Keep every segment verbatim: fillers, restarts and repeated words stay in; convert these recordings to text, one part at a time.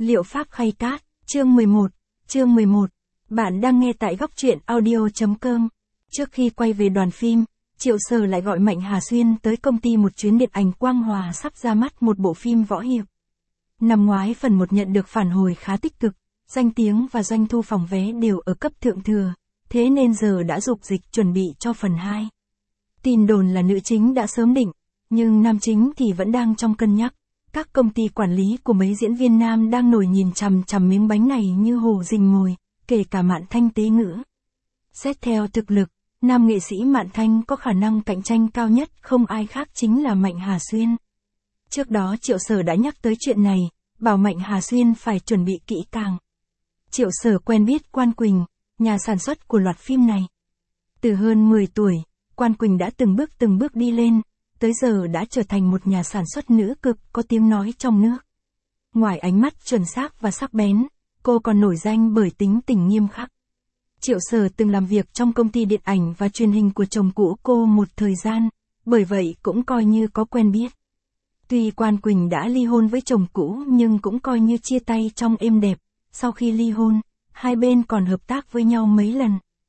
Liệu pháp khay cát, chương mười một, chương mười một. Bạn đang nghe tại góc truyện audio chấm com. Trước khi quay về đoàn phim, Triệu Sở lại gọi Mạnh Hà Xuyên tới công ty một chuyến điện ảnh Quang Hòa sắp ra mắt một bộ phim võ hiệp. Năm ngoái phần một nhận được phản hồi khá tích cực, danh tiếng và doanh thu phòng vé đều ở cấp thượng thừa, thế nên giờ đã dục dịch chuẩn bị cho phần hai. Tin đồn là nữ chính đã sớm định, nhưng nam chính thì vẫn đang trong cân nhắc. Các công ty quản lý của mấy diễn viên nam đang nổi nhìn chằm chằm miếng bánh này như hổ rình mồi, kể cả Mạn Thanh tế ngữ. Xét theo thực lực, nam nghệ sĩ Mạn Thanh có khả năng cạnh tranh cao nhất không ai khác chính là Mạnh Hà Xuyên. Trước đó Triệu Sở đã nhắc tới chuyện này, bảo Mạnh Hà Xuyên phải chuẩn bị kỹ càng. Triệu Sở quen biết Quan Quỳnh, nhà sản xuất của loạt phim này. Từ hơn mười tuổi, Quan Quỳnh đã từng bước từng bước đi lên, tới giờ đã trở thành một nhà sản xuất nữ cực có tiếng nói trong nước. Ngoài ánh mắt chuẩn xác và sắc bén, cô còn nổi danh bởi tính tình nghiêm khắc. Triệu Sở từng làm việc trong công ty điện ảnh và truyền hình của chồng cũ cô một thời gian, bởi vậy cũng coi như có quen biết. Tuy Quan Quỳnh đã ly hôn với chồng cũ nhưng cũng coi như chia tay trong êm đẹp, sau khi ly hôn, hai bên còn hợp tác với nhau mấy lần.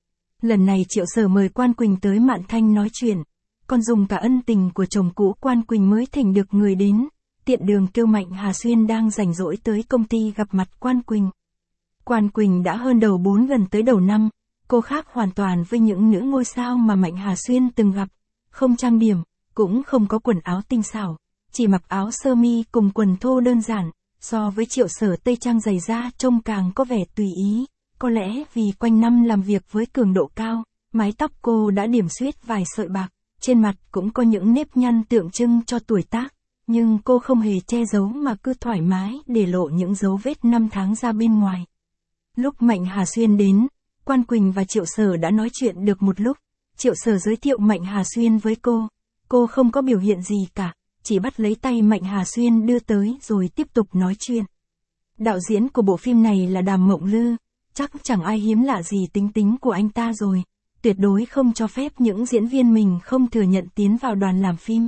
Lần này Triệu Sở mời Quan Quỳnh tới Mạn Thanh nói chuyện, còn dùng cả ân tình của chồng cũ Quan Quỳnh mới thỉnh được người đến, tiện đường kêu Mạnh Hà Xuyên đang rảnh rỗi tới công ty gặp mặt Quan Quỳnh. Quan Quỳnh đã hơn đầu bốn gần tới đầu năm, cô khác hoàn toàn với những nữ ngôi sao mà Mạnh Hà Xuyên từng gặp, không trang điểm, cũng không có quần áo tinh xảo, chỉ mặc áo sơ mi cùng quần thô đơn giản, so với Triệu Sở tây trang dày da trông càng có vẻ tùy ý, có lẽ vì quanh năm làm việc với cường độ cao, mái tóc cô đã điểm xuyết vài sợi bạc. Trên mặt cũng có những nếp nhăn tượng trưng cho tuổi tác, nhưng cô không hề che giấu mà cứ thoải mái để lộ những dấu vết năm tháng ra bên ngoài. Lúc Mạnh Hà Xuyên đến, Quan Quỳnh và Triệu Sở đã nói chuyện được một lúc, Triệu Sở giới thiệu Mạnh Hà Xuyên với cô, cô không có biểu hiện gì cả, chỉ bắt lấy tay Mạnh Hà Xuyên đưa tới rồi tiếp tục nói chuyện. Đạo diễn của bộ phim này là Đàm Mộng Lư, chắc chẳng ai hiếm lạ gì tính tính của anh ta rồi. Tuyệt đối không cho phép những diễn viên mình không thừa nhận tiến vào đoàn làm phim.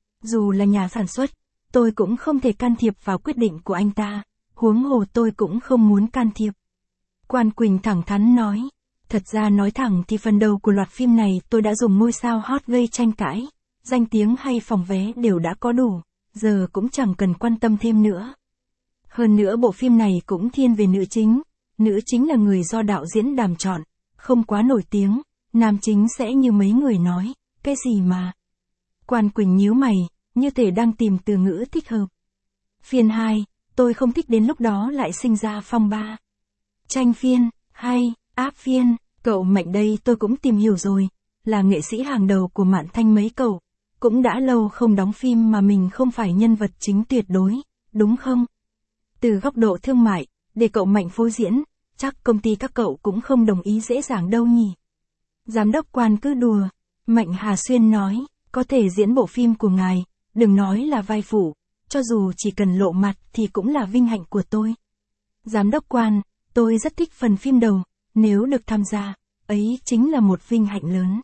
Dù là nhà sản xuất, tôi cũng không thể can thiệp vào quyết định của anh ta, huống hồ tôi cũng không muốn can thiệp. Quan Quỳnh thẳng thắn nói, thật ra nói thẳng thì phần đầu của loạt phim này tôi đã dùng ngôi sao hot gây tranh cãi, danh tiếng hay phòng vé đều đã có đủ, giờ cũng chẳng cần quan tâm thêm nữa. Hơn nữa bộ phim này cũng thiên về nữ chính, nữ chính là người do đạo diễn Đàm chọn, không quá nổi tiếng. Nam chính sẽ như mấy người nói, cái gì mà. Quan Quỳnh nhíu mày, như thể đang tìm từ ngữ thích hợp. Phiên hai, tôi không thích đến lúc đó lại sinh ra phong ba. Tranh phiên, hay, áp phiên, cậu Mạnh đây tôi cũng tìm hiểu rồi, là nghệ sĩ hàng đầu của Mạn Thanh mấy cậu. Cũng đã lâu không đóng phim mà mình không phải nhân vật chính tuyệt đối, đúng không? Từ góc độ thương mại, để cậu Mạnh phô diễn, chắc công ty các cậu cũng không đồng ý dễ dàng đâu nhỉ. Giám đốc Quan cứ đùa, Mạnh Hà Xuyên nói, có thể diễn bộ phim của ngài, đừng nói là vai phụ, cho dù chỉ cần lộ mặt thì cũng là vinh hạnh của tôi. Giám đốc Quan, tôi rất thích phần phim đầu, nếu được tham gia, ấy chính là một vinh hạnh lớn.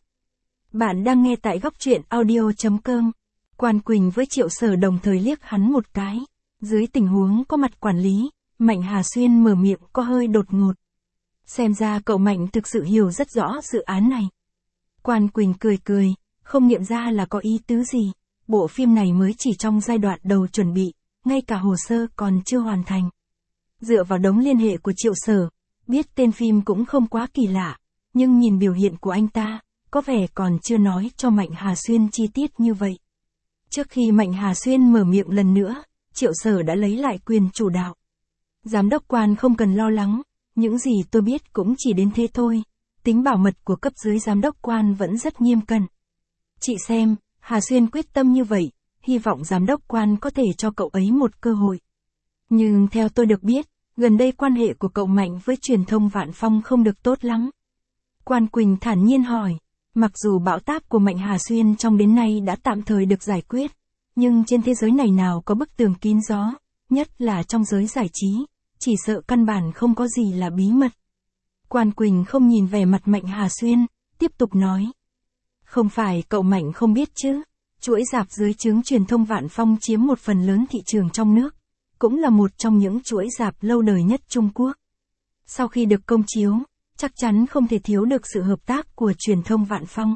Bạn đang nghe tại góc truyện audio chấm com. Quan Quỳnh với Triệu Sở đồng thời liếc hắn một cái, dưới tình huống có mặt quản lý, Mạnh Hà Xuyên mở miệng có hơi đột ngột. Xem ra cậu Mạnh thực sự hiểu rất rõ dự án này. Quan Quỳnh cười cười, không nghiệm ra là có ý tứ gì. Bộ phim này mới chỉ trong giai đoạn đầu chuẩn bị, ngay cả hồ sơ còn chưa hoàn thành. Dựa vào đống liên hệ của Triệu Sở, biết tên phim cũng không quá kỳ lạ, nhưng nhìn biểu hiện của anh ta, có vẻ còn chưa nói cho Mạnh Hà Xuyên chi tiết như vậy. Trước khi Mạnh Hà Xuyên mở miệng lần nữa, Triệu Sở đã lấy lại quyền chủ đạo. Giám đốc Quan không cần lo lắng. Những gì tôi biết cũng chỉ đến thế thôi, tính bảo mật của cấp dưới giám đốc Quan vẫn rất nghiêm cẩn. Chị xem, Hà Xuyên quyết tâm như vậy, hy vọng giám đốc Quan có thể cho cậu ấy một cơ hội. Nhưng theo tôi được biết, gần đây quan hệ của cậu Mạnh với truyền thông Vạn Phong không được tốt lắm. Quan Quỳnh thản nhiên hỏi, mặc dù bão táp của Mạnh Hà Xuyên trong đến nay đã tạm thời được giải quyết, nhưng trên thế giới này nào có bức tường kín gió, nhất là trong giới giải trí. Chỉ sợ căn bản không có gì là bí mật. Quan Quỳnh không nhìn về mặt Mạnh Hà Xuyên, tiếp tục nói. Không phải cậu Mạnh không biết chứ, chuỗi rạp dưới trướng truyền thông Vạn Phong chiếm một phần lớn thị trường trong nước. cũng là một trong những chuỗi rạp lâu đời nhất Trung Quốc. Sau khi được công chiếu, chắc chắn không thể thiếu được sự hợp tác của truyền thông Vạn Phong.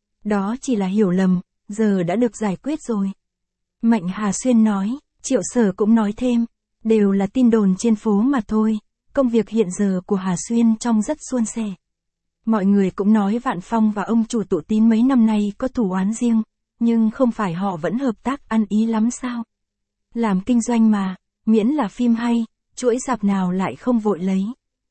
Đó chỉ là hiểu lầm, giờ đã được giải quyết rồi. Mạnh Hà Xuyên nói, Triệu Sở cũng nói thêm, đều là tin đồn trên phố mà thôi, công việc hiện giờ của Hà Xuyên trông rất suôn sẻ. Mọi người cũng nói Vạn Phong và ông chủ Tụ Tín mấy năm nay có thù oán riêng, nhưng không phải họ vẫn hợp tác ăn ý lắm sao? Làm kinh doanh mà, miễn là phim hay, chuỗi rạp nào lại không vội lấy.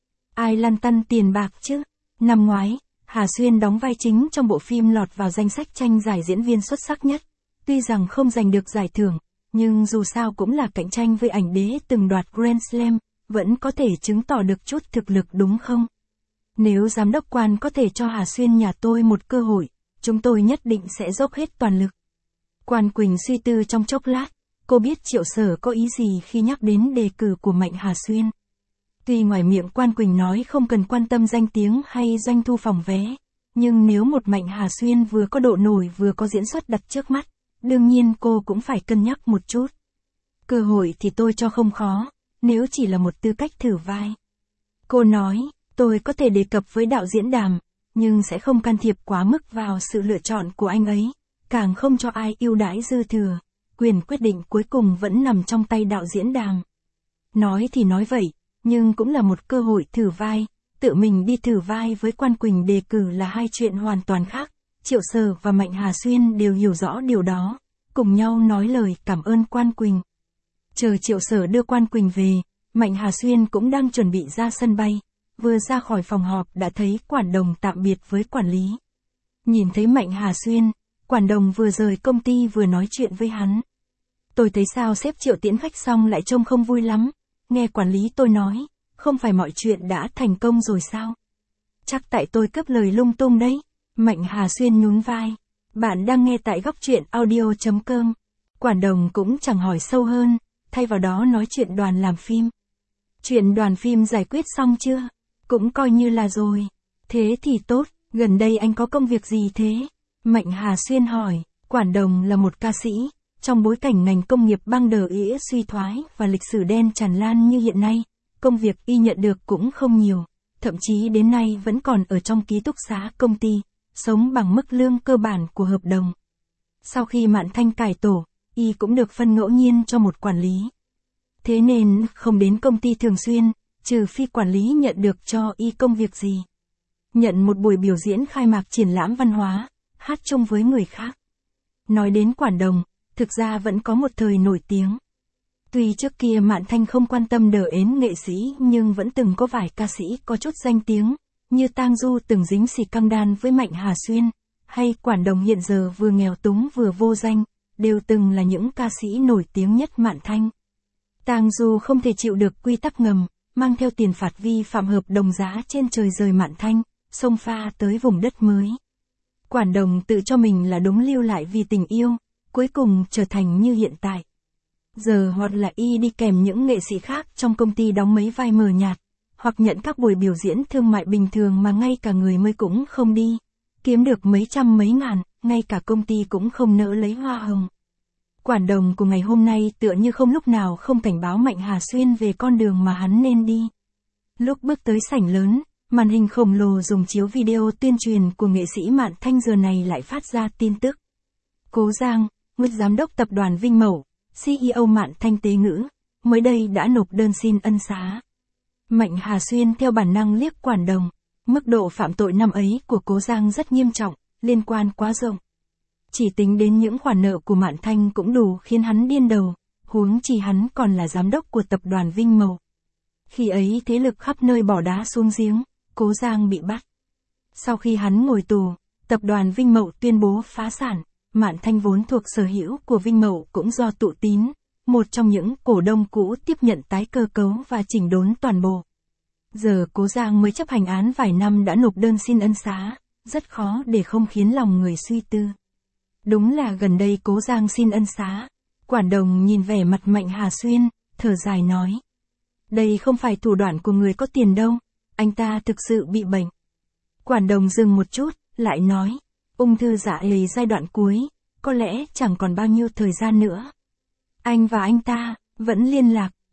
Ai lăn tăn tiền bạc chứ? Năm ngoái, Hà Xuyên đóng vai chính trong bộ phim lọt vào danh sách tranh giải diễn viên xuất sắc nhất. Tuy rằng không giành được giải thưởng, nhưng dù sao cũng là cạnh tranh với ảnh đế từng đoạt Grand Slam, vẫn có thể chứng tỏ được chút thực lực đúng không? Nếu giám đốc Quan có thể cho Hà Xuyên nhà tôi một cơ hội, chúng tôi nhất định sẽ dốc hết toàn lực. Quan Quỳnh suy tư trong chốc lát, cô biết Triệu Sở có ý gì khi nhắc đến đề cử của Mạnh Hà Xuyên. Tuy ngoài miệng Quan Quỳnh nói không cần quan tâm danh tiếng hay doanh thu phòng vé, nhưng nếu một Mạnh Hà Xuyên vừa có độ nổi vừa có diễn xuất đặt trước mắt, đương nhiên cô cũng phải cân nhắc một chút. Cơ hội thì tôi cho không khó, nếu chỉ là một tư cách thử vai. Cô nói, tôi có thể đề cập với đạo diễn Đàm, nhưng sẽ không can thiệp quá mức vào sự lựa chọn của anh ấy, càng không cho ai ưu đãi dư thừa, quyền quyết định cuối cùng vẫn nằm trong tay đạo diễn Đàm. Nói thì nói vậy, nhưng cũng là một cơ hội thử vai, tự mình đi thử vai với Quan Quỳnh đề cử là hai chuyện hoàn toàn khác. Triệu Sở và Mạnh Hà Xuyên đều hiểu rõ điều đó, cùng nhau nói lời cảm ơn Quan Quỳnh. Chờ Triệu Sở đưa Quan Quỳnh về, Mạnh Hà Xuyên cũng đang chuẩn bị ra sân bay, vừa ra khỏi phòng họp đã thấy Quản Đồng tạm biệt với quản lý. Nhìn thấy Mạnh Hà Xuyên, Quản Đồng vừa rời công ty vừa nói chuyện với hắn. Tôi thấy sao sếp Triệu tiễn khách xong lại trông không vui lắm, nghe quản lý tôi nói, không phải mọi chuyện đã thành công rồi sao? Chắc tại tôi cướp lời lung tung đấy. Mạnh Hà Xuyên nhún vai. Bạn đang nghe tại góc truyện audio chấm com. Quản Đồng cũng chẳng hỏi sâu hơn, thay vào đó nói chuyện đoàn làm phim. Chuyện đoàn phim giải quyết xong chưa? Cũng coi như là rồi. Thế thì tốt, gần đây anh có công việc gì thế? Mạnh Hà Xuyên hỏi. Quản Đồng là một ca sĩ, trong bối cảnh ngành công nghiệp băng đờ ĩa suy thoái và lịch sử đen tràn lan như hiện nay, công việc y nhận được cũng không nhiều, thậm chí đến nay vẫn còn ở trong ký túc xá công ty, sống bằng mức lương cơ bản của hợp đồng. Sau khi Mạn Thanh cải tổ, y cũng được phân ngẫu nhiên cho một quản lý. Thế nên, không đến công ty thường xuyên, trừ phi quản lý nhận được cho y công việc gì. Nhận một buổi biểu diễn khai mạc triển lãm văn hóa, hát chung với người khác. Nói đến Quản Đồng, thực ra vẫn có một thời nổi tiếng. Tuy trước kia Mạn Thanh không quan tâm đờ ến nghệ sĩ nhưng vẫn từng có vài ca sĩ có chút danh tiếng, như Tang Du từng dính xì căng đan với Mạnh Hà Xuyên, hay Quản Đồng hiện giờ vừa nghèo túng vừa vô danh, đều từng là những ca sĩ nổi tiếng nhất Mạn Thanh. Tang Du không thể chịu được quy tắc ngầm, mang theo tiền phạt vi phạm hợp đồng giá trên trời rời Mạn Thanh, xông pha tới vùng đất mới. Quản Đồng tự cho mình là đúng lưu lại vì tình yêu, cuối cùng trở thành như hiện tại. Giờ hoặc là y đi kèm những nghệ sĩ khác trong công ty đóng mấy vai mờ nhạt, hoặc nhận các buổi biểu diễn thương mại bình thường mà ngay cả người mới cũng không đi, kiếm được mấy trăm mấy ngàn, ngay cả công ty cũng không nỡ lấy hoa hồng. Quản Đồng của ngày hôm nay tựa như không lúc nào không cảnh báo Mạnh Hà Xuyên về con đường mà hắn nên đi. Lúc bước tới sảnh lớn, màn hình khổng lồ dùng chiếu video tuyên truyền của nghệ sĩ Mạn Thanh giờ này lại phát ra tin tức. Cố Giang, nguyên giám đốc tập đoàn Vinh Mậu, xê e ô Mạn Thanh Tế Ngữ, mới đây đã nộp đơn xin ân xá. Mạnh Hà Xuyên theo bản năng liếc Quản Đồng, mức độ phạm tội năm ấy của Cố Giang rất nghiêm trọng, liên quan quá rộng. Chỉ tính đến những khoản nợ của Mạn Thanh cũng đủ khiến hắn điên đầu, huống chi hắn còn là giám đốc của tập đoàn Vinh Mậu. Khi ấy thế lực khắp nơi bỏ đá xuống giếng, Cố Giang bị bắt. Sau khi hắn ngồi tù, tập đoàn Vinh Mậu tuyên bố phá sản, Mạn Thanh vốn thuộc sở hữu của Vinh Mậu cũng do Tụ Tín, một trong những cổ đông cũ tiếp nhận tái cơ cấu và chỉnh đốn toàn bộ. Giờ Cố Giang mới chấp hành án vài năm đã nộp đơn xin ân xá, rất khó để không khiến lòng người suy tư. Đúng là gần đây Cố Giang xin ân xá. Quản Đồng nhìn vẻ mặt Mạnh Hà Xuyên, thở dài nói. Đây không phải thủ đoạn của người có tiền đâu, anh ta thực sự bị bệnh. Quản Đồng dừng một chút, lại nói, ung thư dạ dày giai đoạn cuối, có lẽ chẳng còn bao nhiêu thời gian nữa. Anh và anh ta, vẫn liên lạc,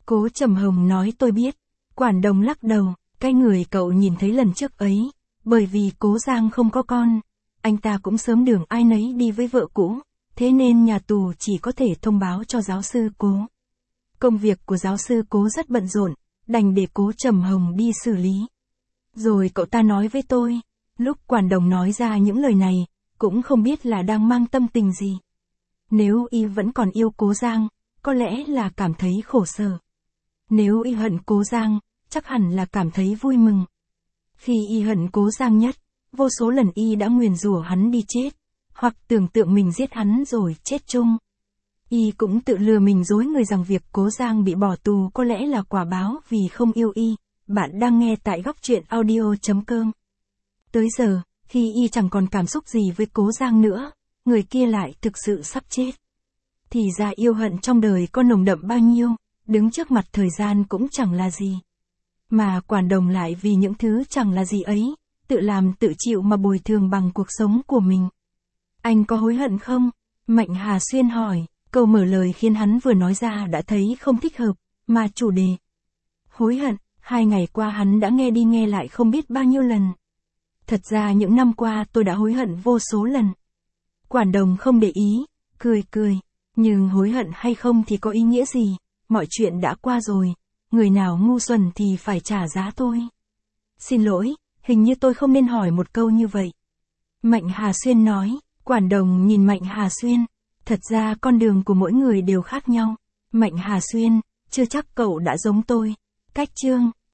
Cố Trầm Hồng nói tôi biết. Quản Đồng lắc đầu, cái người cậu nhìn thấy lần trước ấy, bởi vì Cố Giang không có con, anh ta cũng sớm đường ai nấy đi với vợ cũ, thế nên nhà tù chỉ có thể thông báo cho giáo sư Cố. Công việc của giáo sư Cố rất bận rộn, đành để Cố Trầm Hồng đi xử lý. Rồi cậu ta nói với tôi, lúc Quản Đồng nói ra những lời này, cũng không biết là đang mang tâm tình gì. Nếu y vẫn còn yêu Cố Giang, có lẽ là cảm thấy khổ sở. Nếu y hận Cố Giang, chắc hẳn là cảm thấy vui mừng. Khi y hận Cố Giang nhất, vô số lần y đã nguyền rủa hắn đi chết, hoặc tưởng tượng mình giết hắn rồi chết chung. Y cũng tự lừa mình dối người rằng việc Cố Giang bị bỏ tù có lẽ là quả báo vì không yêu y. Bạn đang nghe tại góc truyện audio chấm com. Tới giờ, khi y chẳng còn cảm xúc gì với Cố Giang nữa, người kia lại thực sự sắp chết. Thì ra yêu hận trong đời có nồng đậm bao nhiêu, đứng trước mặt thời gian cũng chẳng là gì. Mà Quản Đồng lại vì những thứ chẳng là gì ấy, tự làm tự chịu mà bồi thường bằng cuộc sống của mình. Anh có hối hận không? Mạnh Hà Xuyên hỏi, câu mở lời khiến hắn vừa nói ra đã thấy không thích hợp, mà chủ đề. Hối hận, hai ngày qua hắn đã nghe đi nghe lại không biết bao nhiêu lần. Thật ra những năm qua tôi đã hối hận vô số lần. Quản Đồng không để ý, cười cười, nhưng hối hận hay không thì có ý nghĩa gì, mọi chuyện đã qua rồi, người nào ngu xuẩn thì phải trả giá thôi. Xin lỗi, hình như tôi không nên hỏi một câu như vậy. Mạnh Hà Xuyên nói. Quản Đồng nhìn Mạnh Hà Xuyên, thật ra con đường của mỗi người đều khác nhau. Mạnh Hà Xuyên, chưa chắc cậu đã giống tôi. Cách chương